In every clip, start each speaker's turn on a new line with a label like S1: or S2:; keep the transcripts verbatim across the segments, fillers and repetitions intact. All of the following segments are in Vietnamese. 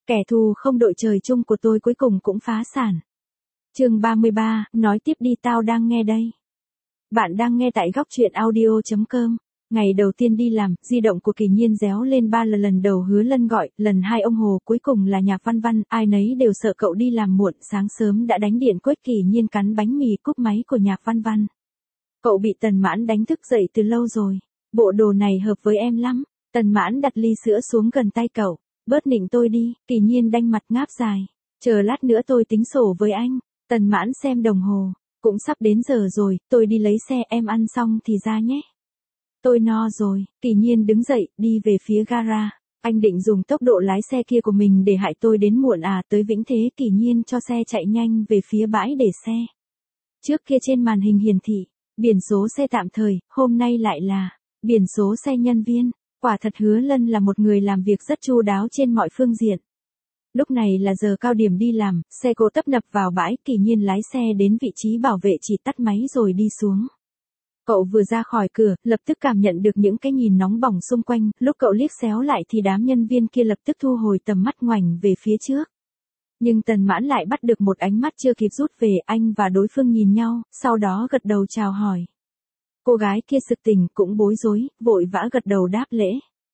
S1: Kẻ thù không đội trời chung của tôi cuối cùng cũng phá sản. Chương ba mươi ba, nói tiếp đi tao đang nghe đây. Bạn đang nghe tại góc truyện audio chấm com. Ngày đầu tiên đi làm, di động của Kỳ Nhiên réo lên ba lần lần đầu Hứa Lân gọi, lần hai ông Hồ, cuối cùng là Nhạc Văn Văn, ai nấy đều sợ cậu đi làm muộn, sáng sớm đã đánh điện quét. Kỳ Nhiên cắn bánh mì cúp máy của Nhạc Văn Văn. Cậu bị Tần Mãn đánh thức dậy từ lâu rồi. Bộ đồ này hợp với em lắm. Tần Mãn đặt ly sữa xuống gần tay cậu. Bớt nịnh tôi đi, Kỳ Nhiên đanh mặt ngáp dài. Chờ lát nữa tôi tính sổ với anh. Tần Mãn xem đồng hồ. Cũng sắp đến giờ rồi, tôi đi lấy xe, em ăn xong thì ra nhé. Tôi no rồi. Kỳ Nhiên đứng dậy, đi về phía gara. Anh định dùng tốc độ lái xe kia của mình để hại tôi đến muộn à? Tới Vĩnh Thế, Kỳ Nhiên cho xe chạy nhanh về phía bãi để xe. Trước kia trên màn hình hiển thị, biển số xe tạm thời, hôm nay lại là biển số xe nhân viên. Quả thật Hứa Lân là một người làm việc rất chu đáo trên mọi phương diện. Lúc này là giờ cao điểm đi làm, xe cộ tấp nập vào bãi. Kỳ Nhiên lái xe đến vị trí bảo vệ chỉ tắt máy rồi đi xuống. Cậu vừa ra khỏi cửa, lập tức cảm nhận được những cái nhìn nóng bỏng xung quanh, lúc cậu liếc xéo lại thì đám nhân viên kia lập tức thu hồi tầm mắt ngoảnh về phía trước. Nhưng Tần Mãn lại bắt được một ánh mắt chưa kịp rút về, anh và đối phương nhìn nhau, sau đó gật đầu chào hỏi. Cô gái kia sực tỉnh cũng bối rối, vội vã gật đầu đáp lễ.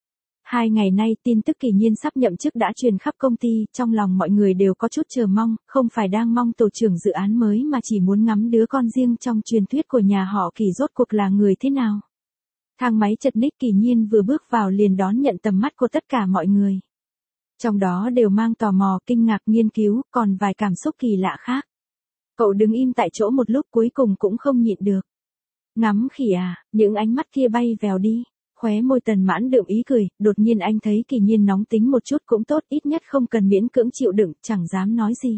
S1: Hai ngày nay tin tức Kỳ Nhiên sắp nhậm chức đã truyền khắp công ty, trong lòng mọi người đều có chút chờ mong, không phải đang mong tổ trưởng dự án mới mà chỉ muốn ngắm đứa con riêng trong truyền thuyết của nhà họ Kỳ rốt cuộc là người thế nào. Thang máy chật ních, Kỳ Nhiên vừa bước vào liền đón nhận tầm mắt của tất cả mọi người. Trong đó đều mang tò mò, kinh ngạc, nghiên cứu, còn vài cảm xúc kỳ lạ khác. Cậu đứng im tại chỗ một lúc cuối cùng cũng không nhịn được. Ngắm khỉ à, những ánh mắt kia bay vèo đi. Khóe môi Tần Mãn đượm ý cười, đột nhiên anh thấy Kỳ Nhiên nóng tính một chút cũng tốt, ít nhất không cần miễn cưỡng chịu đựng, chẳng dám nói gì.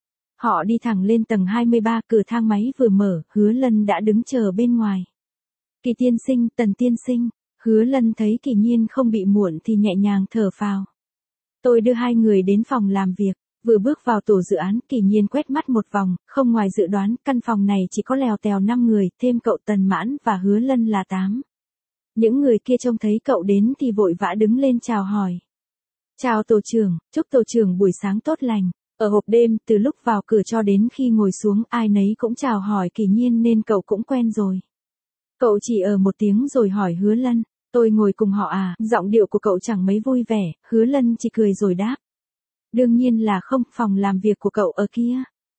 S1: Họ đi thẳng lên tầng hai mươi ba, cửa thang máy vừa mở, Hứa Lân đã đứng chờ bên ngoài. Kỳ tiên sinh, Tần tiên sinh. Hứa Lân thấy Kỳ Nhiên không bị muộn thì nhẹ nhàng thở phào. Tôi đưa hai người đến phòng làm việc. Vừa bước vào tổ dự án, Kỳ Nhiên quét mắt một vòng, không ngoài dự đoán, căn phòng này chỉ có lèo tèo năm người, thêm cậu Tần Mãn và Hứa Lân là tám. Những người kia trông thấy cậu đến thì vội vã đứng lên chào hỏi. Chào tổ trưởng, chúc tổ trưởng buổi sáng tốt lành. Ở hộp đêm, từ lúc vào cửa cho đến khi ngồi xuống, ai nấy cũng chào hỏi Kỳ Nhiên nên cậu cũng quen rồi. Cậu chỉ ở một tiếng rồi hỏi Hứa Lân, tôi ngồi cùng họ à? Giọng điệu của cậu chẳng mấy vui vẻ, Hứa Lân chỉ cười rồi đáp. Đương nhiên là không, phòng làm việc của cậu ở kia.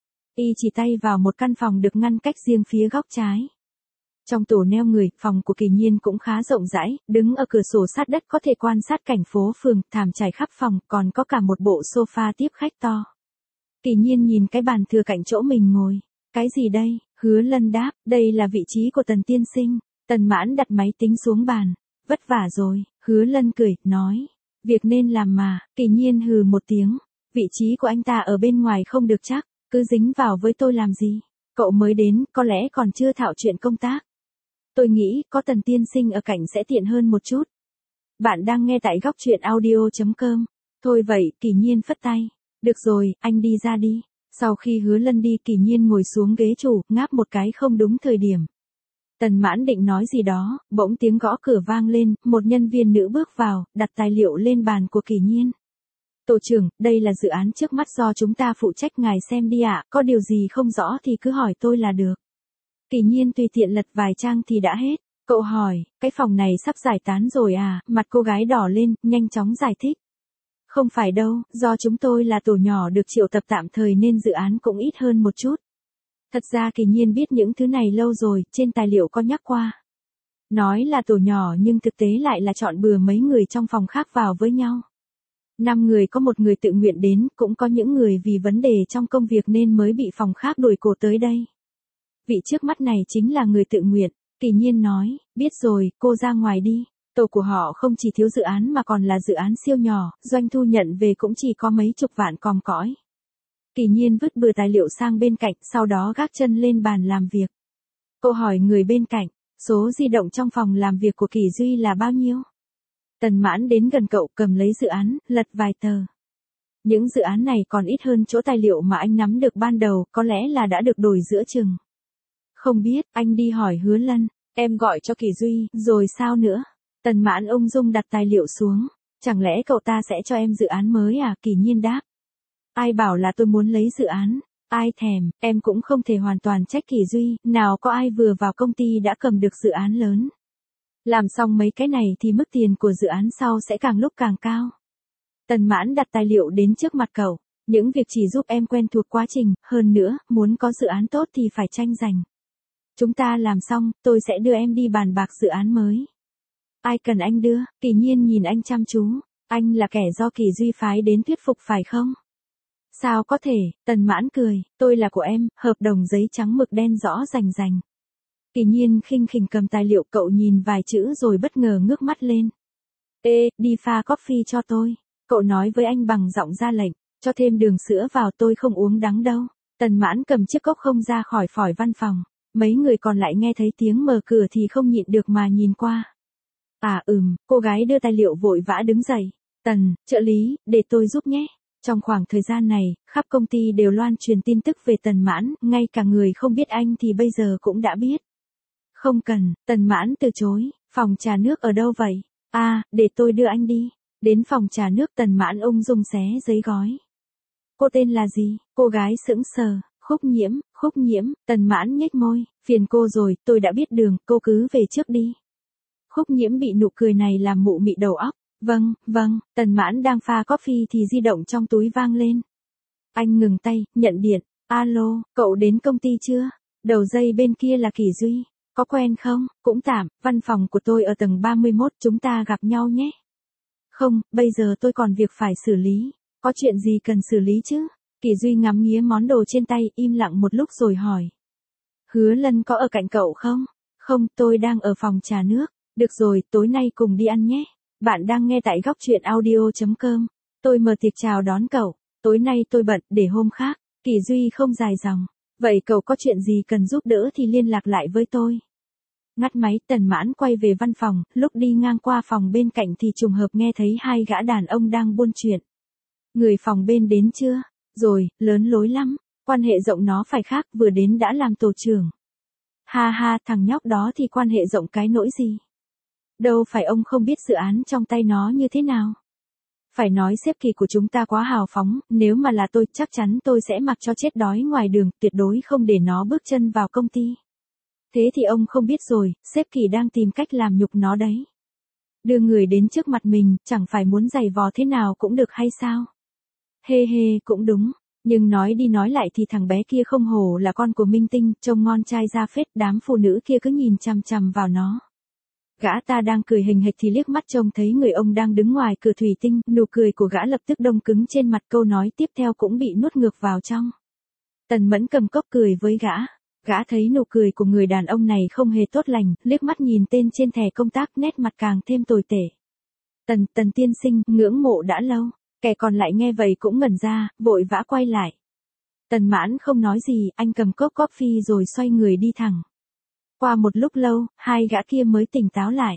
S1: Y chỉ tay vào một căn phòng được ngăn cách riêng phía góc trái. Trong tổ neo người, phòng của Kỳ Nhiên cũng khá rộng rãi, đứng ở cửa sổ sát đất có thể quan sát cảnh phố phường, thảm trải khắp phòng, còn có cả một bộ sofa tiếp khách to. Kỳ Nhiên nhìn cái bàn thừa cạnh chỗ mình ngồi. Cái gì đây? Hứa Lân đáp, đây là vị trí của Tần tiên sinh. Tần Mãn đặt máy tính xuống bàn. Vất vả rồi, Hứa Lân cười, nói. Việc nên làm mà. Kỳ Nhiên hừ một tiếng. Vị trí của anh ta ở bên ngoài không được chắc, cứ dính vào với tôi làm gì? Cậu mới đến, có lẽ còn chưa thạo chuyện công tác. Tôi nghĩ, có Tần tiên sinh ở cạnh sẽ tiện hơn một chút. Bạn đang nghe tại góc truyện audio chấm com. Thôi vậy, Kỳ Nhiên phất tay. Được rồi, anh đi ra đi. Sau khi Hứa Lân đi, Kỳ Nhiên ngồi xuống ghế chủ, ngáp một cái không đúng thời điểm. Tần Mãn định nói gì đó, bỗng tiếng gõ cửa vang lên, một nhân viên nữ bước vào, đặt tài liệu lên bàn của Kỳ Nhiên. Tổ trưởng, đây là dự án trước mắt do chúng ta phụ trách, ngài xem đi ạ, có điều gì không rõ thì cứ hỏi tôi là được. Kỳ Nhiên tùy tiện lật vài trang thì đã hết. Cậu hỏi, cái phòng này sắp giải tán rồi à? Mặt cô gái đỏ lên, nhanh chóng giải thích. Không phải đâu, do chúng tôi là tổ nhỏ được triệu tập tạm thời nên dự án cũng ít hơn một chút. Thật ra Kỳ Nhiên biết những thứ này lâu rồi, trên tài liệu có nhắc qua. Nói là tổ nhỏ nhưng thực tế lại là chọn bừa mấy người trong phòng khác vào với nhau. Năm người có một người tự nguyện đến, cũng có những người vì vấn đề trong công việc nên mới bị phòng khác đuổi cổ tới đây. Vị trước mắt này chính là người tự nguyện. Kỳ Nhiên nói, biết rồi, cô ra ngoài đi. Tổ của họ không chỉ thiếu dự án mà còn là dự án siêu nhỏ, doanh thu nhận về cũng chỉ có mấy chục vạn còm cõi. Kỳ Nhiên vứt bừa tài liệu sang bên cạnh, sau đó gác chân lên bàn làm việc. Cô hỏi người bên cạnh, số di động trong phòng làm việc của Kỳ Duy là bao nhiêu? Tần Mãn đến gần cậu, cầm lấy dự án, lật vài tờ. Những dự án này còn ít hơn chỗ tài liệu mà anh nắm được ban đầu, có lẽ là đã được đổi giữa chừng. Không biết, anh đi hỏi Hứa Lân, em gọi cho Kỳ Duy, rồi sao nữa? Tần Mãn ung dung đặt tài liệu xuống. Chẳng lẽ cậu ta sẽ cho em dự án mới à? Kỳ Nhiên đáp. Ai bảo là tôi muốn lấy dự án, ai thèm, em cũng không thể hoàn toàn trách Kỳ Duy, nào có ai vừa vào công ty đã cầm được dự án lớn. Làm xong mấy cái này thì mức tiền của dự án sau sẽ càng lúc càng cao. Tần Mãn đặt tài liệu đến trước mặt cậu, những việc chỉ giúp em quen thuộc quá trình, hơn nữa, muốn có dự án tốt thì phải tranh giành. Chúng ta làm xong, tôi sẽ đưa em đi bàn bạc dự án mới. Ai cần anh đưa? Kỳ Nhiên nhìn anh chăm chú, anh là kẻ do Kỳ Duy phái đến thuyết phục phải không? Sao có thể? Tần Mãn cười, tôi là của em, hợp đồng giấy trắng mực đen rõ rành rành. Kỳ Nhiên khinh khỉnh cầm tài liệu, cậu nhìn vài chữ rồi bất ngờ ngước mắt lên. Ê, đi pha coffee cho tôi. Cậu nói với anh bằng giọng ra lệnh, cho thêm đường sữa vào, tôi không uống đắng đâu. Tần Mãn cầm chiếc cốc không ra khỏi phỏi văn phòng. Mấy người còn lại nghe thấy tiếng mở cửa thì không nhịn được mà nhìn qua. À ừm, cô gái đưa tài liệu vội vã đứng dậy. Tần, trợ lý, để tôi giúp nhé. Trong khoảng thời gian này, khắp công ty đều loan truyền tin tức về Tần Mãn, ngay cả người không biết anh thì bây giờ cũng đã biết. Không cần, Tần Mãn từ chối, phòng trà nước ở đâu vậy? À, để tôi đưa anh đi. Đến phòng trà nước, Tần Mãn ung dung xé giấy gói. Cô tên là gì? Cô gái sững sờ. Khúc Nhiễm, Khúc Nhiễm, Tần Mãn nhếch môi, phiền cô rồi, tôi đã biết đường, cô cứ về trước đi. Khúc Nhiễm bị nụ cười này làm mụ mị đầu óc. Vâng, vâng, Tần Mãn đang pha coffee thì di động trong túi vang lên. Anh ngừng tay, nhận điện, alo, cậu đến công ty chưa? Đầu dây bên kia là Kỳ Duy, có quen không? Cũng tạm, văn phòng của tôi ở tầng ba mươi mốt, chúng ta gặp nhau nhé. Không, bây giờ tôi còn việc phải xử lý, có chuyện gì cần xử lý chứ? Kỳ Duy ngắm nghía món đồ trên tay, im lặng một lúc rồi hỏi. Hứa Lân có ở cạnh cậu không? Không, tôi đang ở phòng trà nước. Được rồi, tối nay cùng đi ăn nhé. Bạn đang nghe tại góc truyện audio chấm com. Tôi mở tiệc chào đón cậu. Tối nay tôi bận, để hôm khác. Kỳ Duy không dài dòng. Vậy cậu có chuyện gì cần giúp đỡ thì liên lạc lại với tôi. Ngắt máy, Tần Mãn quay về văn phòng, lúc đi ngang qua phòng bên cạnh thì trùng hợp nghe thấy hai gã đàn ông đang buôn chuyện. Người phòng bên đến chưa? Rồi, lớn lối lắm, quan hệ rộng nó phải khác, vừa đến đã làm tổ trưởng. Ha ha, thằng nhóc đó thì quan hệ rộng cái nỗi gì? Đâu phải ông không biết dự án trong tay nó như thế nào. Phải nói sếp Kỳ của chúng ta quá hào phóng, nếu mà là tôi chắc chắn tôi sẽ mặc cho chết đói ngoài đường, tuyệt đối không để nó bước chân vào công ty. Thế thì ông không biết rồi, sếp Kỳ đang tìm cách làm nhục nó đấy. Đưa người đến trước mặt mình, chẳng phải muốn giày vò thế nào cũng được hay sao? Hê hê, cũng đúng. Nhưng nói đi nói lại thì thằng bé kia không hổ là con của minh tinh, trông ngon trai ra phết, đám phụ nữ kia cứ nhìn chằm chằm vào nó. Gã ta đang cười hình hệt thì liếc mắt trông thấy người ông đang đứng ngoài cửa thủy tinh, nụ cười của gã lập tức đông cứng trên mặt, câu nói tiếp theo cũng bị nuốt ngược vào trong. Tần Mẫn cầm cốc cười với gã. Gã thấy nụ cười của người đàn ông này không hề tốt lành, liếc mắt nhìn tên trên thẻ công tác, nét mặt càng thêm tồi tệ. Tần, Tần tiên sinh, ngưỡng mộ đã lâu. Kẻ còn lại nghe vậy cũng ngẩn ra, vội vã quay lại. Tần Mãn không nói gì, anh cầm cốc coffee rồi xoay người đi thẳng. Qua một lúc lâu, hai gã kia mới tỉnh táo lại.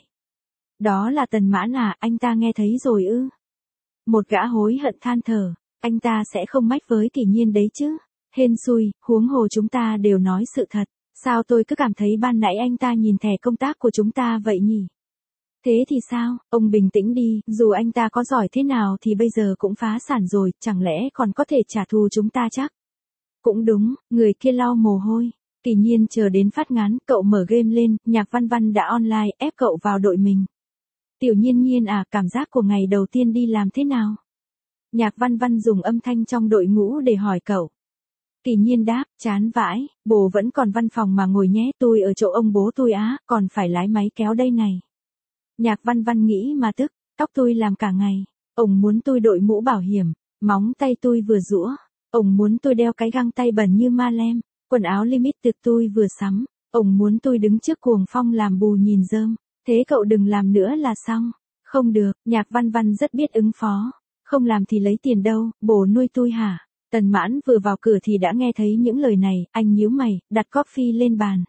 S1: Đó là Tần Mãn à, anh ta nghe thấy rồi ư? Một gã hối hận than thở, anh ta sẽ không mách với Kỳ Nhiên đấy chứ. Hên xui, huống hồ chúng ta đều nói sự thật. Sao tôi cứ cảm thấy ban nãy anh ta nhìn thẻ công tác của chúng ta vậy nhỉ? Thế thì sao, ông bình tĩnh đi, dù anh ta có giỏi thế nào thì bây giờ cũng phá sản rồi, chẳng lẽ còn có thể trả thù chúng ta chắc? Cũng đúng, người kia lau mồ hôi. Kỳ Nhiên chờ đến phát ngán, cậu mở game lên, Nhạc Văn Văn đã online, ép cậu vào đội mình. Tiểu Nhiên Nhiên à, cảm giác của ngày đầu tiên đi làm thế nào? Nhạc Văn Văn dùng âm thanh trong đội ngũ để hỏi cậu. Kỳ Nhiên đáp, chán vãi, bố vẫn còn văn phòng mà ngồi nhé, tôi ở chỗ ông bố tôi á, còn phải lái máy kéo đây này. Nhạc Văn Văn nghĩ mà tức, tóc tôi làm cả ngày, ông muốn tôi đội mũ bảo hiểm, móng tay tôi vừa rũa, ông muốn tôi đeo cái găng tay bẩn như ma lem, quần áo limited tôi vừa sắm, ông muốn tôi đứng trước cuồng phong làm bù nhìn rơm, thế cậu đừng làm nữa là xong. Không được, Nhạc Văn Văn rất biết ứng phó, không làm thì lấy tiền đâu, bố nuôi tôi hả? Tần Mãn vừa vào cửa thì đã nghe thấy những lời này, anh nhíu mày, đặt coffee lên bàn.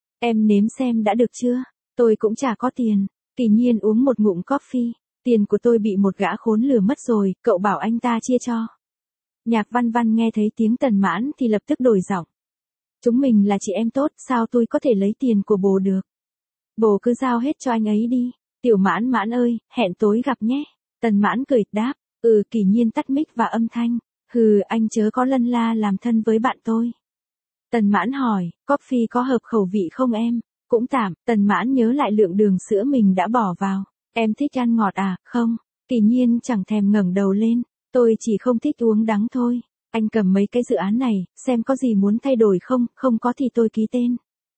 S1: Em nếm xem đã được chưa, tôi cũng chả có tiền. Kỳ Nhiên uống một ngụm coffee, tiền của tôi bị một gã khốn lừa mất rồi, cậu bảo anh ta chia cho. Nhạc Văn Văn nghe thấy tiếng Tần Mãn thì lập tức đổi giọng. Chúng mình là chị em tốt, sao tôi có thể lấy tiền của bố được? Bố cứ giao hết cho anh ấy đi. Tiểu Mãn Mãn ơi, hẹn tối gặp nhé. Tần Mãn cười, đáp, ừ. Kỷ Nhiên tắt mic và âm thanh, hừ, anh chớ có lân la làm thân với bạn tôi. Tần Mãn hỏi, coffee có hợp khẩu vị không em? Cũng tạm. Tần Mãn nhớ lại lượng đường sữa mình đã bỏ vào. Em thích ăn ngọt à? Không. Kỷ Nhiên chẳng thèm ngẩng đầu lên, tôi chỉ không thích uống đắng thôi. Anh cầm mấy cái dự án này, xem có gì muốn thay đổi không, không có thì tôi ký tên.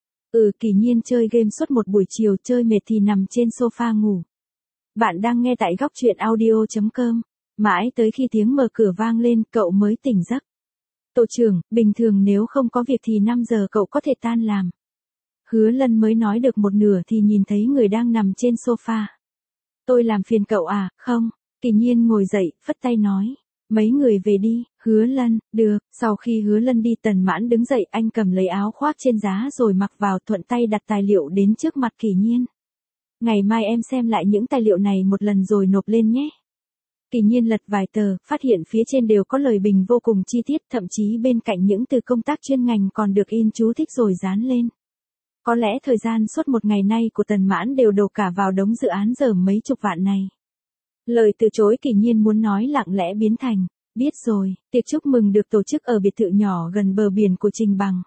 S1: Ừ. Kỷ Nhiên chơi game suốt một buổi chiều, chơi mệt thì nằm trên sofa ngủ. Bạn đang nghe tại góc truyện audio chấm com. Mãi tới khi tiếng mở cửa vang lên, cậu mới tỉnh giấc. Tổ trưởng, bình thường nếu không có việc thì năm giờ cậu có thể tan làm. Hứa Lân mới nói được một nửa thì nhìn thấy người đang nằm trên sofa. Tôi làm phiền cậu à? Không. Kỷ Nhiên ngồi dậy, phất tay nói. Mấy người về đi. Hứa Lân, được. Sau khi Hứa Lân đi, Tần Mãn đứng dậy, anh cầm lấy áo khoác trên giá rồi mặc vào, thuận tay đặt tài liệu đến trước mặt Kỷ Nhiên. Ngày mai em xem lại những tài liệu này một lần rồi nộp lên nhé. Kỷ Nhiên lật vài tờ, phát hiện phía trên đều có lời bình vô cùng chi tiết, thậm chí bên cạnh những từ công tác chuyên ngành còn được in chú thích rồi dán lên. Có lẽ thời gian suốt một ngày nay của Tần Mãn đều đổ cả vào đống dự án giờ mấy chục vạn này. Lời từ chối Kỷ Nhiên muốn nói lặng lẽ biến thành, biết rồi. Tiệc chúc mừng được tổ chức ở biệt thự nhỏ gần bờ biển của Trình Bằng.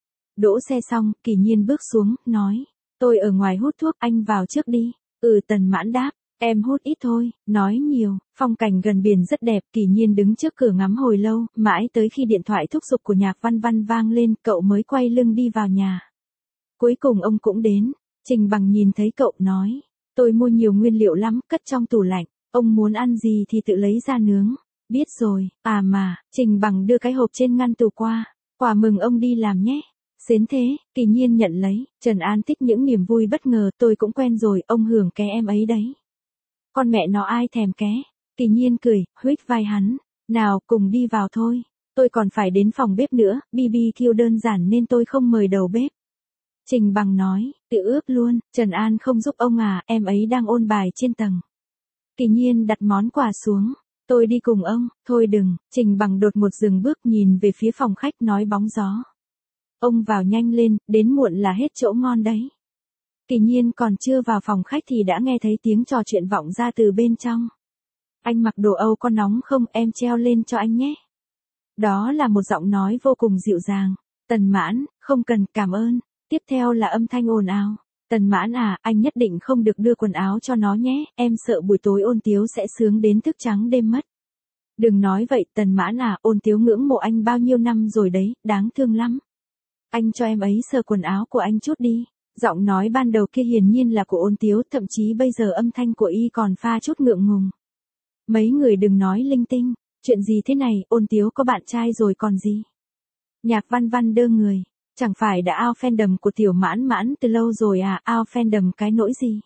S1: Đỗ xe xong, Kỷ Nhiên bước xuống, nói, tôi ở ngoài hút thuốc, anh vào trước đi. Ừ. Tần Mãn đáp, em hút ít thôi, nói nhiều. Phong cảnh gần biển rất đẹp, Kỷ Nhiên đứng trước cửa ngắm hồi lâu, mãi tới khi điện thoại thúc giục của Nhạc Văn Văn vang lên, cậu mới quay lưng đi vào nhà. Cuối cùng ông cũng đến. Trình Bằng nhìn thấy cậu nói, tôi mua nhiều nguyên liệu lắm, cất trong tủ lạnh, ông muốn ăn gì thì tự lấy ra nướng. Biết rồi. À mà, Trình Bằng đưa cái hộp trên ngăn tủ qua, quà mừng ông đi làm nhé. Xến thế. Kỷ Nhiên nhận lấy. Trần An thích những niềm vui bất ngờ, tôi cũng quen rồi, ông hưởng ké em ấy đấy. Con mẹ nó ai thèm ké. Kỷ Nhiên cười, huých vai hắn. Nào, cùng đi vào thôi. Tôi còn phải đến phòng bếp nữa, bê bê quy đơn giản nên tôi không mời đầu bếp. Trình Bằng nói, tự ướp luôn. Trần An không giúp ông à, em ấy đang ôn bài trên tầng. Kỷ Nhiên đặt món quà xuống. Tôi đi cùng ông. Thôi đừng. Trình Bằng đột một dừng bước, nhìn về phía phòng khách, nói bóng gió. Ông vào nhanh lên, đến muộn là hết chỗ ngon đấy. Kỷ Nhiên còn chưa vào phòng khách thì đã nghe thấy tiếng trò chuyện vọng ra từ bên trong. Anh mặc đồ Âu có nóng không, em treo lên cho anh nhé. Đó là một giọng nói vô cùng dịu dàng. Tần Mãn, không cần, cảm ơn. Tiếp theo là âm thanh ồn ào. Tần Mãn à, anh nhất định không được đưa quần áo cho nó nhé, em sợ buổi tối Ôn Tiếu sẽ sướng đến thức trắng đêm mất. Đừng nói vậy, Tần Mãn à, Ôn Tiếu ngưỡng mộ anh bao nhiêu năm rồi đấy, đáng thương lắm. Anh cho em ấy sờ quần áo của anh chút đi. Giọng nói ban đầu kia hiển nhiên là của Ôn Tiếu, thậm chí bây giờ âm thanh của y còn pha chút ngượng ngùng. Mấy người đừng nói linh tinh, chuyện gì thế này, Ôn Tiếu có bạn trai rồi còn gì. Nhạc Văn Văn đơ người, chẳng phải đã out fandom của Tiểu Mãn Mãn từ lâu rồi à, out fandom cái nỗi gì.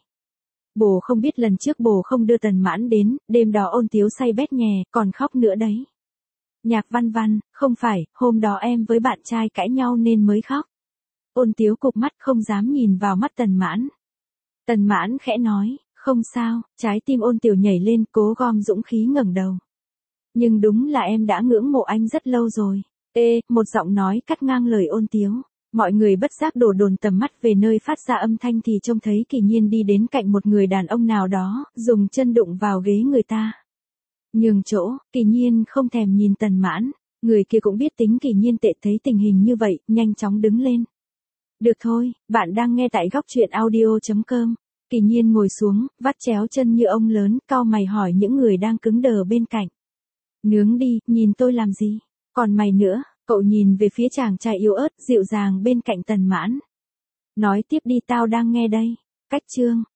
S1: Bồ không biết lần trước bồ không đưa Tần Mãn đến, đêm đó Ôn Tiếu say bét nhè, còn khóc nữa đấy. Nhạc Văn Văn, không phải, hôm đó em với bạn trai cãi nhau nên mới khóc. Ôn Tiếu cụp mắt không dám nhìn vào mắt Tần Mãn. Tần Mãn khẽ nói, không sao, trái tim Ôn Tiểu nhảy lên, cố gom dũng khí ngẩng đầu. Nhưng đúng là em đã ngưỡng mộ anh rất lâu rồi. Ê, một giọng nói cắt ngang lời Ôn Tiếu. Mọi người bất giác đổ dồn tầm mắt về nơi phát ra âm thanh thì trông thấy Kỷ Nhiên đi đến cạnh một người đàn ông nào đó, dùng chân đụng vào ghế người ta. Nhường chỗ, Kỷ Nhiên không thèm nhìn Tần Mãn, người kia cũng biết tính Kỷ Nhiên tệ, thấy tình hình như vậy, nhanh chóng đứng lên. Được thôi, bạn đang nghe tại góc truyện audio chấm com. Kỷ Nhiên ngồi xuống, vắt chéo chân như ông lớn, cau mày hỏi những người đang cứng đờ bên cạnh. Nướng đi, nhìn tôi làm gì? Còn mày nữa, cậu nhìn về phía chàng trai yếu ớt, dịu dàng bên cạnh Tần Mãn. Nói tiếp đi, tao đang nghe đây. Cách chương.